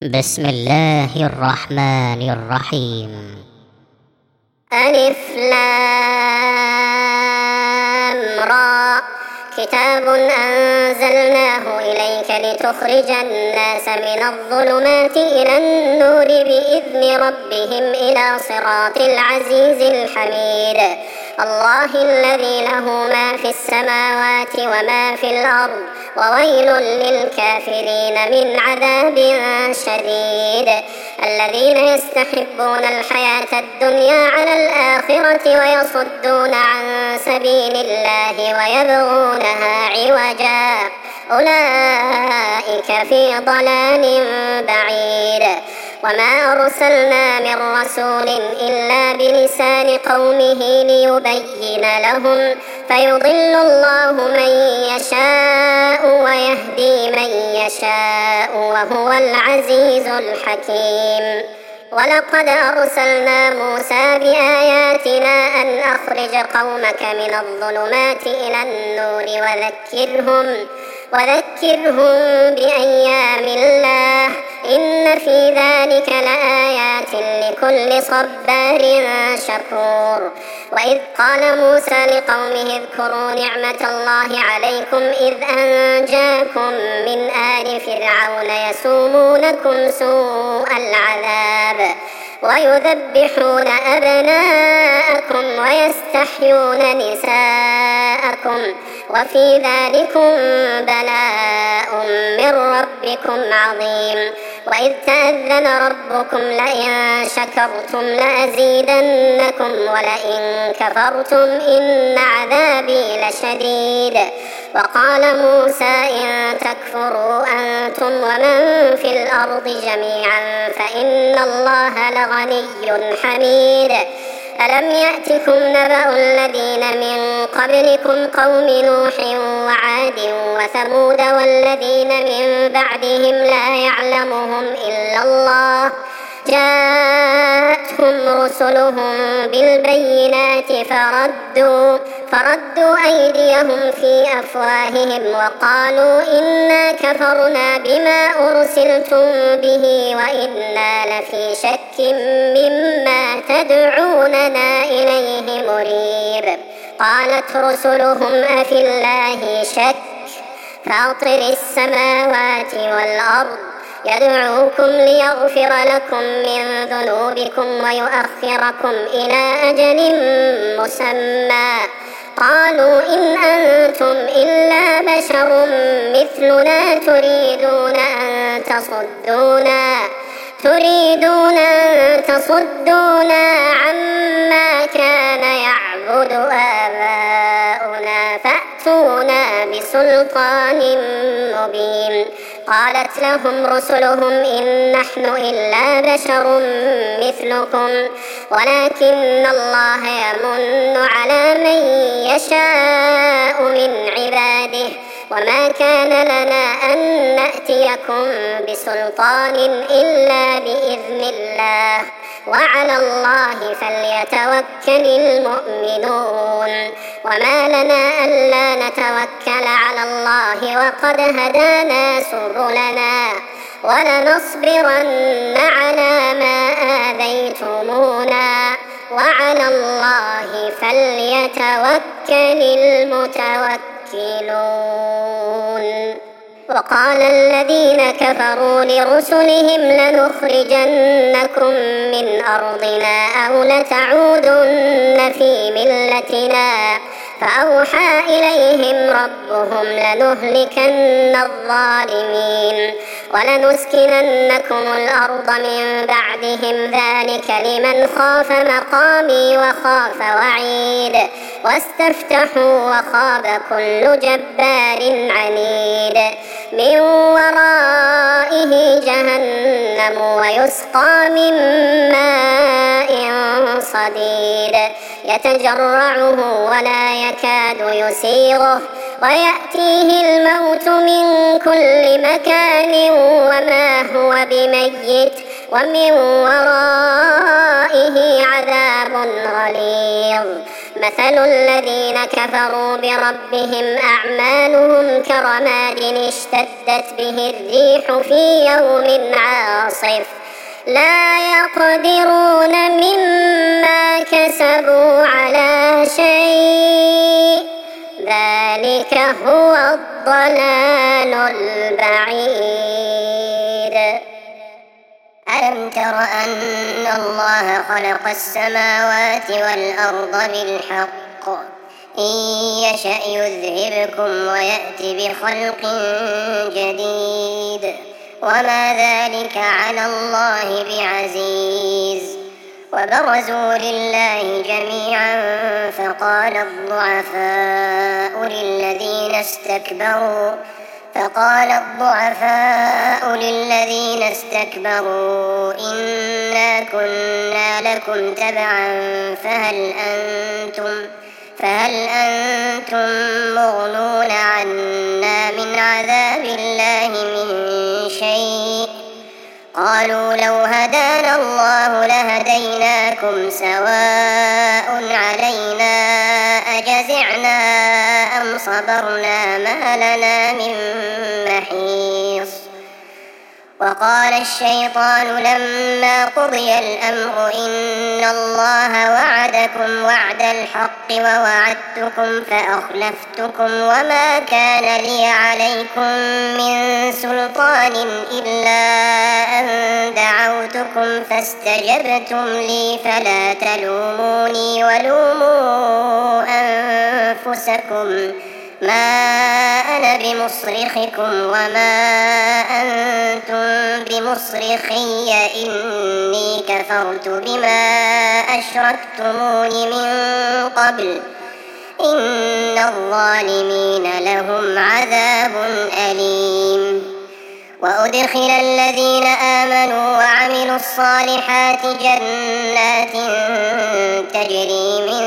بسم الله الرحمن الرحيم. ألف لام را. كتاب أنزلناه إليك لتخرج الناس من الظلمات إلى النور بإذن ربهم إلى صراط العزيز الحميد. الله الذي له ما في السماوات وما في الأرض، وويل للكافرين من عذاب شديد. الذين يستحبون الحياة الدنيا على الآخرة ويصدون عن سبيل الله ويبغونها عوجا، أولئك في ضلال بعيد. وما أرسلنا من رسول إلا بلسان قومه ليبين لهم، فيضل الله من يشاء ويهدي من يشاء وهو العزيز الحكيم. ولقد أرسلنا موسى بآياتنا أن أخرج قومك من الظلمات إلى النور وذكرهم بأيام الله، إن في ذلك لآيات لكل صبار شكور. وإذ قال موسى لقومه اذكروا نعمة الله عليكم إذ أنجاكم من آل فرعون يسومونكم سوء العذاب ويذبحون أبناءكم ويستحيون نساءكم، وفي ذلكم بلاء من ربكم عظيم. وإذ تأذن ربكم لئن شكرتم لأزيدنكم ولئن كفرتم إن عذابي لشديد. وقال موسى إن تكفروا أنتم ومن في الأرض جميعا فإن الله لغني حميد. ألم يأتكم نبأ الذين من قبلكم قوم نوح وعاد وثمود والذين من بعدهم لا يعلمهم إلا الله، جاءتهم رسلهم بالبينات فردوا أيديهم في أفواههم وقالوا إنا كفرنا بما أرسلتم به وإنا لفي شك مما تدعوننا إليه مريب. قالت رسلهم أفي الله شك فاطر السماوات والأرض يدعوكم ليغفر لكم من ذنوبكم ويؤخركم إلى أجل مسمى. قالوا إن أنتم إلا بشر مثلنا تريدون أن تصدونا عما كان يعبد آباؤنا فأتونا بسلطان مبين. قالت لهم رسلهم إن نحن إلا بشر مثلكم ولكن الله يمن على من يشاء من عباده، وما كان لنا أن نأتيكم بسلطان إلا بإذن الله، وعلى الله فليتوكل المؤمنون. وما لنا ألا نتوكل على الله وقد هدانا سبلنا ولنصبرن على ما آذيتمونا وعلى الله فليتوكل المتوكلون. وقال الذين كفروا لرسلهم لنخرجنكم من أرضنا أو لتعودن في ملتنا، فأوحى إليهم ربهم لنهلكن الظالمين ولنسكننكم الأرض من بعدهم ذلك لمن خاف مقامي وخاف وعيد. واستفتحوا وخاب كل جبار عنيد. من ورائه جهنم ويسقى من ماء صديد يتجرعه ولا يكاد يسيغه ويأتيه الموت من كل مكان وما هو بميت ومن ورائه عذاب غليظ. مثل الذين كفروا بربهم أعمالهم كرماد اشتدت به الريح في يوم عاصف واصف لا يقدرون مما كسبوا على شيء ذلك هو الضلال البعيد. ألم تر أن الله خلق السماوات والأرض بالحق إن يشأ يذهبكم ويأت بخلق جديد وما ذلك على الله بعزيز. وبرزوا لله جميعا فقال الضعفاء للذين استكبروا إنا كنا لكم تبعا فهل أنتم مغنون عنا من عذاب الله من شيء؟ قالوا لو هدانا الله لهديناكم سواء علينا أجزعنا أم صبرنا ما لنا من محيص. وقال الشيطان لما قضي الأمر إن الله وعدكم وعد الحق ووعدتكم فأخلفتكم وما كان لي عليكم من سلطان إلا أن دعوتكم فاستجبتم لي فلا تلوموني ولوموا أنفسكم ما أنا بمصرخكم وما أنتم بمصرخي إني كفرت بما أشركتمون من قبل إن الظالمين لهم عذاب أليم. وأدخل الذين آمنوا وعملوا الصالحات جنات تجري من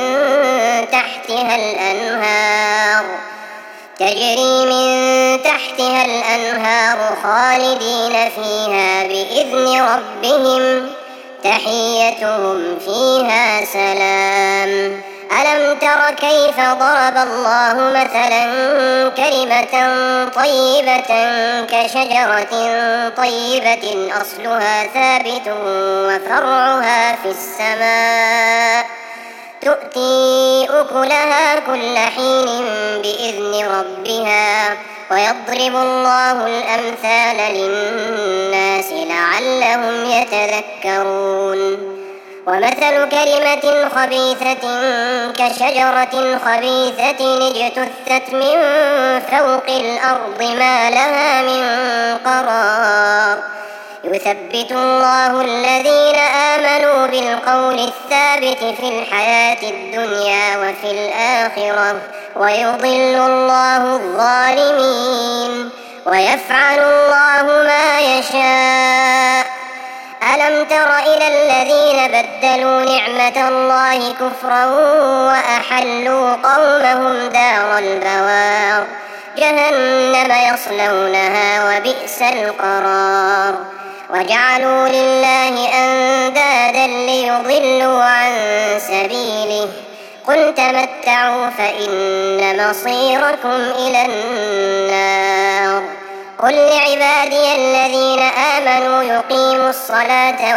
تحتها الأنهار خالدين فيها بإذن ربهم تحيتهم فيها سلام. ألم تر كيف ضرب الله مثلا كلمة طيبة كشجرة طيبة أصلها ثابت وفرعها في السماء تؤتي أكلها كل حين بإذن ربها ويضرب الله الأمثال للناس لعلهم يتذكرون. ومثل كلمة خبيثة كشجرة خبيثة اجتثت من فوق الأرض ما لها من قرار يثبت الله الذين آمنوا بالقول الثابت في الحياة الدنيا وفي الآخرة ويضل الله الظالمين ويفعل الله ما يشاء. ألم تر إلى الذين بدلوا نعمة الله كفرا وأحلوا قومهم دار البوار جهنم يصلونها وبئس القرار. وجعلوا لله أندادا ليضلوا عن سبيله قل تمتعوا فإن مصيركم إلى النار. قل لعبادي الذين آمنوا يقيموا الصلاة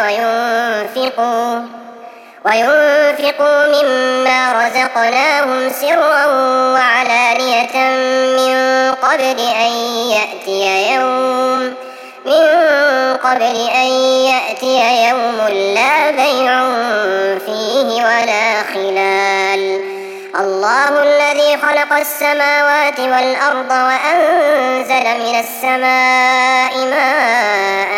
وينفقوا مما رزقناهم سرا وعلانية من قبل أن يأتي يوم لا بيع فيه ولا خلال. الله الذي خلق السماوات والأرض وأنزل من السماء ماء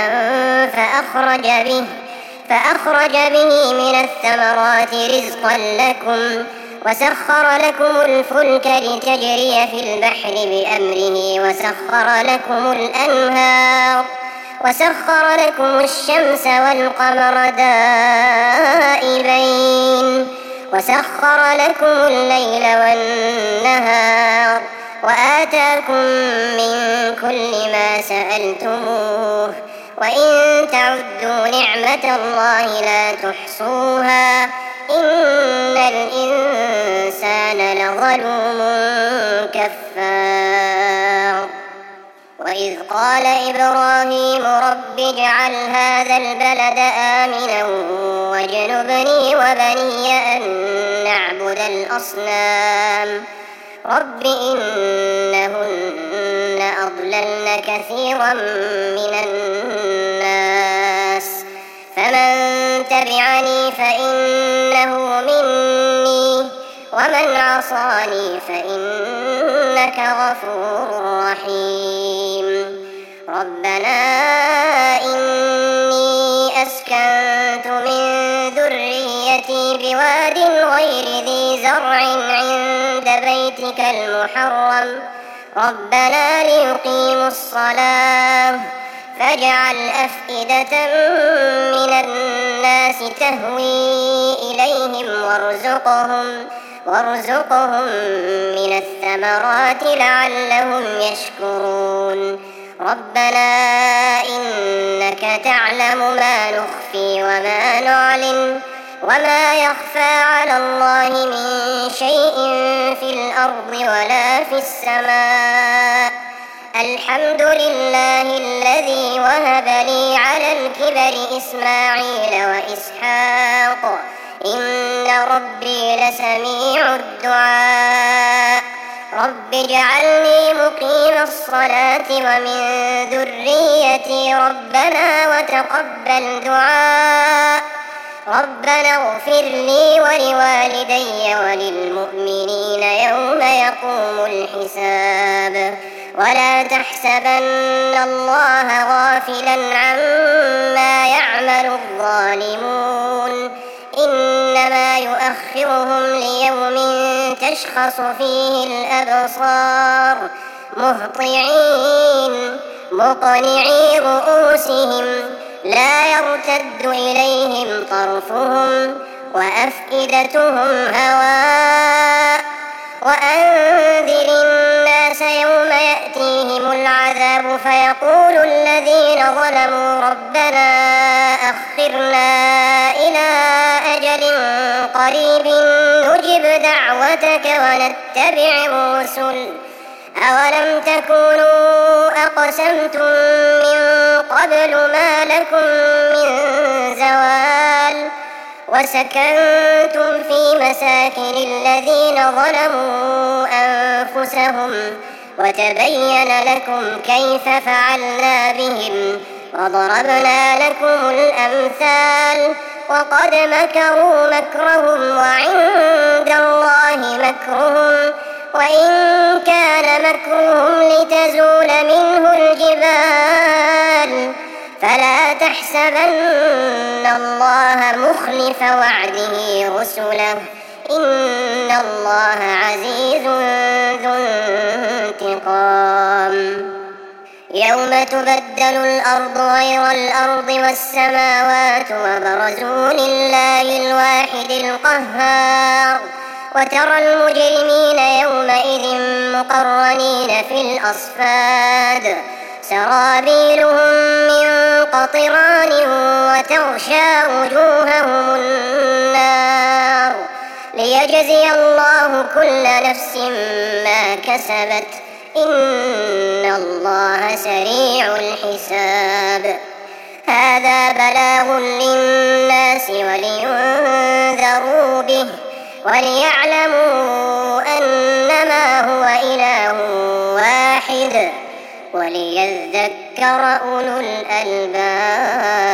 فأخرج به من الثمرات رزقا لكم وسخر لكم الفلك لتجري في البحر بأمره وسخر لكم الشمس والقمر دائبين وسخر لكم الليل والنهار وآتاكم من كل ما سألتموه وإن تعدوا نعمة الله لا تحصوها إن الإنسان لظلوم كفار. وإذ قال إبراهيم رب اجعل هذا البلد آمنا واجنبني وبني أن نعبد الأصنام رب إنهن أضللن كثيرا من الناس فمن تبعني فإنه مني ومن عصاني فإنك غفور رحيم ربنا إني أسكنت من ذريتي بواد غير ذي زرع عند بيتك المحرم ربنا ليقيموا الصلاة فاجعل أفئدة من الناس تهوي إليهم وارزقهم من الثمرات لعلهم يشكرون ربنا إنك تعلم ما نخفي وما نعلن وما يخفى على الله من شيء في الأرض ولا في السماء الحمد لله الذي وهب لي على الكبر إسماعيل وإسحاق إن ربي لسميع الدعاء رب اجعلني مقيم الصلاة ومن ذريتي ربنا وتقبل دعاء ربنا اغفر لي ولوالدي وللمؤمنين يوم يقوم الحساب ولا تحسبن الله غافلا عما يعمل الظالمون إنما يؤخرهم ليوم تشخص فيه الأبصار مقنعي رؤوسهم لا يرتد إليهم طرفهم وأفئدتهم هواء وأنذر الناس يوم يأتيهم العذاب فيقول الذين ظلموا ربنا أخرنا إلى أجل قريب نجب دعوتك ونتبع الرسل أولم تكونوا أقسمتم من قبل ما لكم من زوال وسكنتم في مساكن الذين ظلموا أنفسهم وتبين لكم كيف فعلنا بهم وضربنا لكم الأمثال وقد مكروا مكرهم وعند الله مكرهم وإن كان مكرهم لتزول منه الجبال فلا تحسبن الله مخلف وعده رسله إن الله عزيز ذو انتقام يوم تبدل الأرض غير الأرض والسماوات وبرزوا لله الواحد القهار وترى المجرمين يومئذ مقرنين في الأصفاد سرابيلهم من قطران وتغشى وجوههم النار ليجزي الله كل نفس ما كسبت إن الله سريع الحساب هذا بلاغ للناس ولينذروا به وليعلموا أنما هو إله واحد وليذكر أولو الألباب